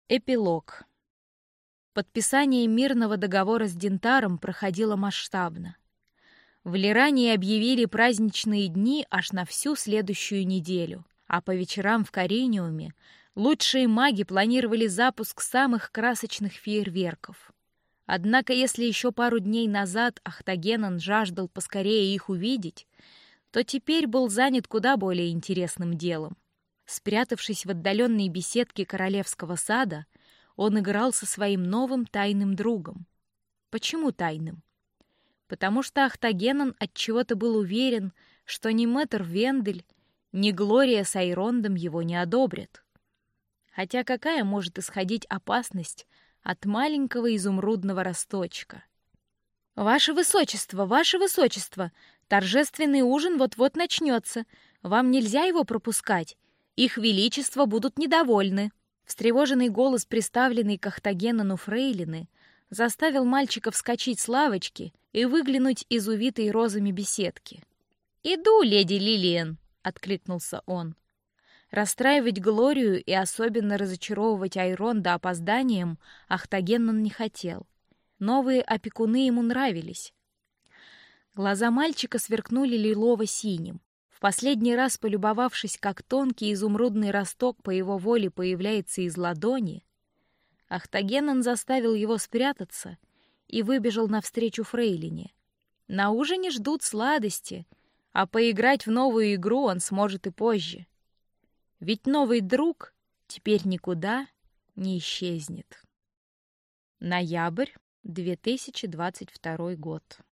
Эпилог. Подписание мирного договора с Дентаром проходило масштабно. В Лирании объявили праздничные дни аж на всю следующую неделю, а по вечерам в Кариниуме лучшие маги планировали запуск самых красочных фейерверков. Однако, если еще пару дней назад Ахтагенон жаждал поскорее их увидеть, то теперь был занят куда более интересным делом. Спрятавшись в отдаленной беседке королевского сада, он играл со своим новым тайным другом. Почему тайным? Потому что Ахтагенон отчего-то был уверен, что ни мэтр Вендель, ни Глория с Айрондом его не одобрят. Хотя какая может исходить опасность от маленького изумрудного росточка? «Ваше высочество, ваше высочество! Торжественный ужин вот-вот начнется. Вам нельзя его пропускать. Их величество будут недовольны». Встревоженный голос, приставленный к Ахтагенону фрейлины, заставил мальчика вскочить с лавочки и выглянуть из увитой розами беседки. «Иду, леди Лилиен!» — откликнулся он. Расстраивать Глорию и особенно разочаровывать Айронда опозданием Ахтагенон не хотел. Новые опекуны ему нравились. Глаза мальчика сверкнули лилово-синим. В последний раз полюбовавшись, как тонкий изумрудный росток по его воле появляется из ладони, Ахтагенон заставил его спрятаться и выбежал навстречу фрейлине. На ужине ждут сладости, а поиграть в новую игру он сможет и позже. Ведь новый друг теперь никуда не исчезнет. Ноябрь 2022 год.